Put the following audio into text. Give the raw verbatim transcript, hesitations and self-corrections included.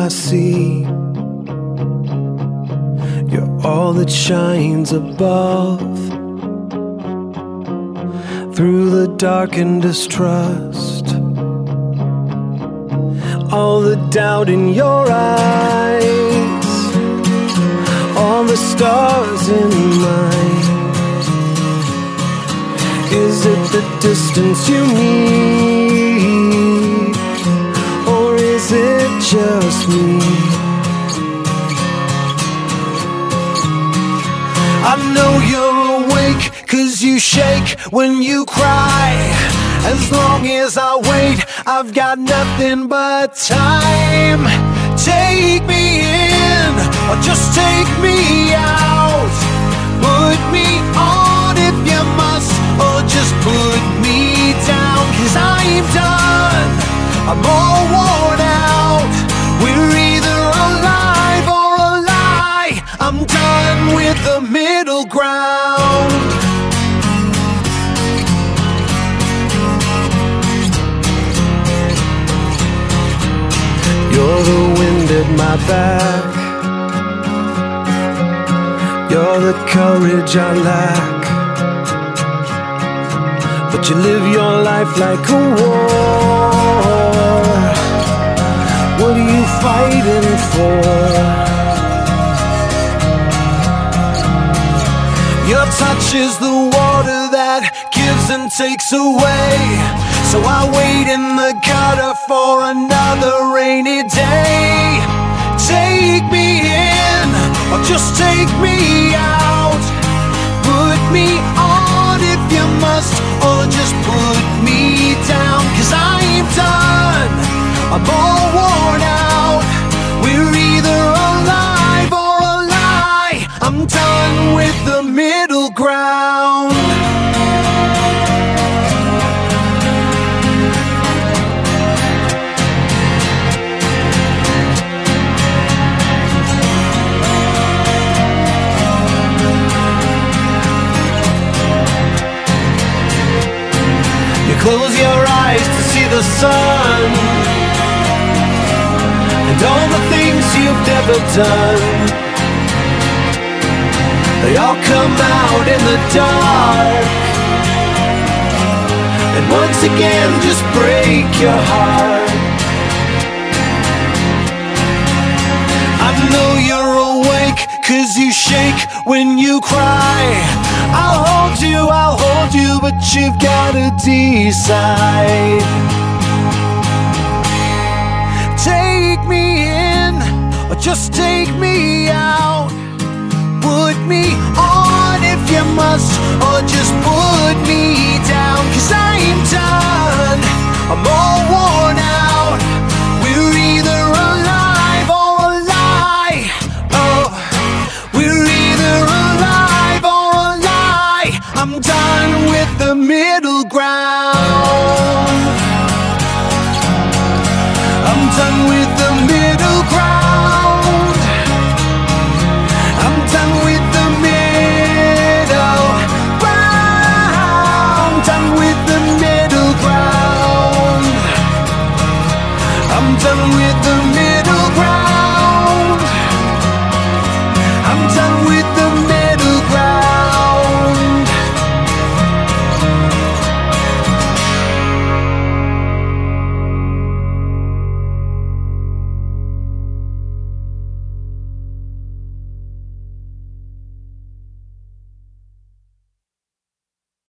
see. You're all that shines above. Through the dark and distrust, all the doubt in your eyes, all the stars in mine. Is it the distance you need, or is it just me? I know you're awake, 'cause you shake when you cry. As long as I wait, I've got nothing but time. Take me in, or just take me out. Put me on if you must, or just put me down. 'Cause I'm done, I'm all worn out. We're either alive or a lie. I'm done with the middle ground. You're the wind at my back. You're the courage I lack. But you live your life like a war. What are you fighting for? Your touch is the water that gives and takes away. So I wait in the gutter for another rainy day. Take me in, or just take me out. Put me on if you must, or just put me down. 'Cause I'm done, I'm all worn out. We're either alive or a lie. I'm done with the middle ground. Close your eyes to see the sun and all the things you've never done. They all come out in the dark, and once again just break your heart. I know you're awake, 'cause you shake when you cry. I'll hold you, I'll hold you, but you've gotta decide. Take me in, or just take me out. Put me on if you must, or just put me down. 'Cause I'm done, I'm all worn out.